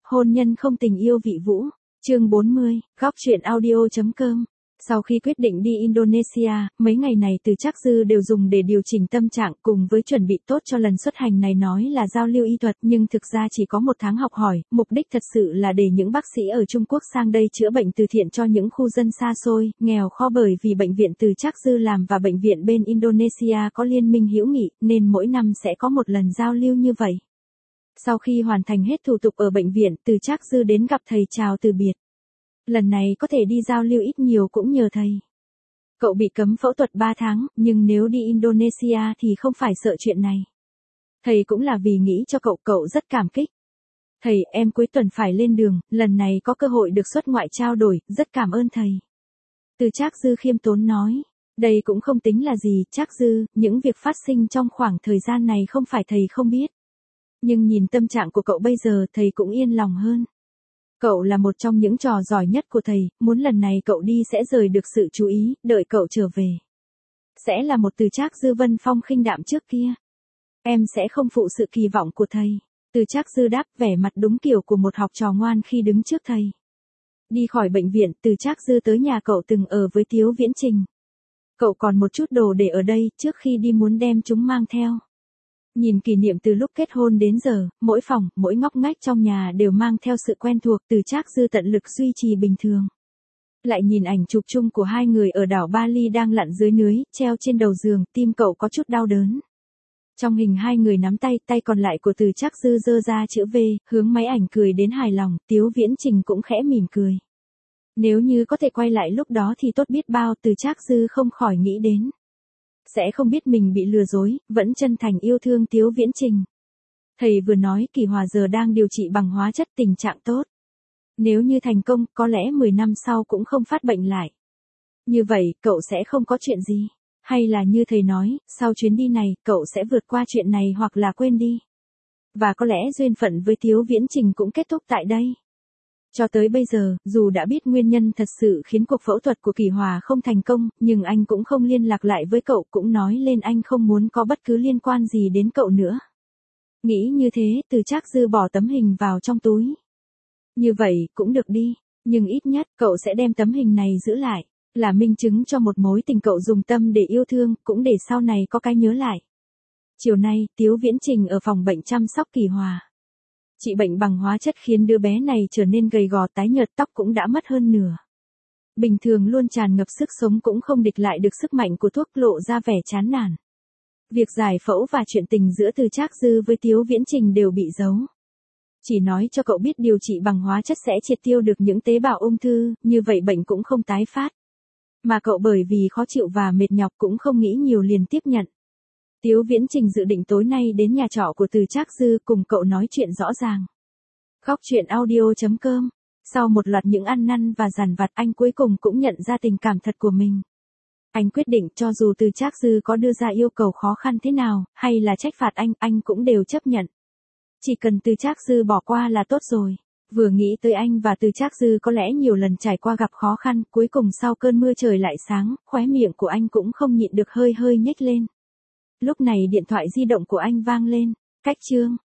hôn nhân không tình yêu vị vũ. Chương 40, góc truyện audio.com. Sau khi quyết định đi Indonesia, mấy ngày này Từ Trác Dư đều dùng để điều chỉnh tâm trạng cùng với chuẩn bị tốt cho lần xuất hành này, nói là giao lưu y thuật nhưng thực ra chỉ có 1 tháng học hỏi, mục đích thật sự là để những bác sĩ ở Trung Quốc sang đây chữa bệnh từ thiện cho những khu dân xa xôi, nghèo khó, bởi vì bệnh viện Từ Trác Dư làm và bệnh viện bên Indonesia có liên minh hữu nghị nên mỗi năm sẽ có một lần giao lưu như vậy. Sau khi hoàn thành hết thủ tục ở bệnh viện, Từ Trác Dư đến gặp thầy chào từ biệt. Lần này có thể đi giao lưu ít nhiều cũng nhờ thầy. Cậu bị cấm phẫu thuật 3 tháng, nhưng nếu đi Indonesia thì không phải sợ chuyện này. Thầy cũng là vì nghĩ cho cậu rất cảm kích. Thầy, em cuối tuần phải lên đường, lần này có cơ hội được xuất ngoại trao đổi, rất cảm ơn thầy. Từ Trác Dư khiêm tốn nói, đây cũng không tính là gì, Trác Dư, những việc phát sinh trong khoảng thời gian này không phải thầy không biết. Nhưng nhìn tâm trạng của cậu bây giờ thầy cũng yên lòng hơn. Cậu là một trong những trò giỏi nhất của thầy, muốn lần này cậu đi sẽ rời được sự chú ý, đợi cậu trở về. Sẽ là một Từ Trác Dư Vân Phong khinh đạm trước kia. Em sẽ không phụ sự kỳ vọng của thầy. Từ Trác Dư đáp, vẻ mặt đúng kiểu của một học trò ngoan khi đứng trước thầy. Đi khỏi bệnh viện, Từ Trác Dư tới nhà cậu từng ở với Tiếu Viễn Trình. Cậu còn một chút đồ để ở đây, trước khi đi muốn đem chúng mang theo. Nhìn kỷ niệm từ lúc kết hôn đến giờ, mỗi phòng, mỗi ngóc ngách trong nhà đều mang theo sự quen thuộc, Từ Trác Dư tận lực duy trì bình thường. Lại nhìn ảnh chụp chung của hai người ở đảo Bali đang lặn dưới núi, treo trên đầu giường, tim cậu có chút đau đớn. Trong hình hai người nắm tay, tay còn lại của Từ Trác Dư giơ ra chữ V, hướng máy ảnh cười đến hài lòng, Tiếu Viễn Trình cũng khẽ mỉm cười. Nếu như có thể quay lại lúc đó thì tốt biết bao, Từ Trác Dư không khỏi nghĩ đến. Sẽ không biết mình bị lừa dối, vẫn chân thành yêu thương Tiếu Viễn Trình. Thầy vừa nói Kỳ Hòa giờ đang điều trị bằng hóa chất, tình trạng tốt. Nếu như thành công, có lẽ 10 năm sau cũng không phát bệnh lại. Như vậy, cậu sẽ không có chuyện gì. Hay là như thầy nói, sau chuyến đi này, cậu sẽ vượt qua chuyện này hoặc là quên đi. Và có lẽ duyên phận với Tiếu Viễn Trình cũng kết thúc tại đây. Cho tới bây giờ, dù đã biết nguyên nhân thật sự khiến cuộc phẫu thuật của Kỳ Hòa không thành công, nhưng anh cũng không liên lạc lại với cậu, cũng nói lên anh không muốn có bất cứ liên quan gì đến cậu nữa. Nghĩ như thế, Từ Trác Dư bỏ tấm hình vào trong túi. Như vậy, cũng được đi, nhưng ít nhất, cậu sẽ đem tấm hình này giữ lại, là minh chứng cho một mối tình cậu dùng tâm để yêu thương, cũng để sau này có cái nhớ lại. Chiều nay, Tiếu Viễn Trình ở phòng bệnh chăm sóc Kỳ Hòa. Trị bệnh bằng hóa chất khiến đứa bé này trở nên gầy gò, tái nhợt, tóc cũng đã mất hơn nửa. Bình thường luôn tràn ngập sức sống cũng không địch lại được sức mạnh của thuốc, lộ ra vẻ chán nản. Việc giải phẫu và chuyện tình giữa Từ Trác Dư với Tiếu Viễn Trình đều bị giấu. Chỉ nói cho cậu biết điều trị bằng hóa chất sẽ triệt tiêu được những tế bào ung thư, như vậy bệnh cũng không tái phát. Mà cậu bởi vì khó chịu và mệt nhọc cũng không nghĩ nhiều liền tiếp nhận. Tiếu Viễn Trình dự định tối nay đến nhà trọ của Từ Trác Dư cùng cậu nói chuyện rõ ràng. Góc truyện audio.com. Sau một loạt những ăn năn và dằn vặt, anh cuối cùng cũng nhận ra tình cảm thật của mình. Anh quyết định cho dù Từ Trác Dư có đưa ra yêu cầu khó khăn thế nào, hay là trách phạt anh cũng đều chấp nhận. Chỉ cần Từ Trác Dư bỏ qua là tốt rồi. Vừa nghĩ tới anh và Từ Trác Dư có lẽ nhiều lần trải qua gặp khó khăn, cuối cùng sau cơn mưa trời lại sáng, khóe miệng của anh cũng không nhịn được hơi nhếch lên. Lúc này điện thoại di động của anh vang lên. Cách chương.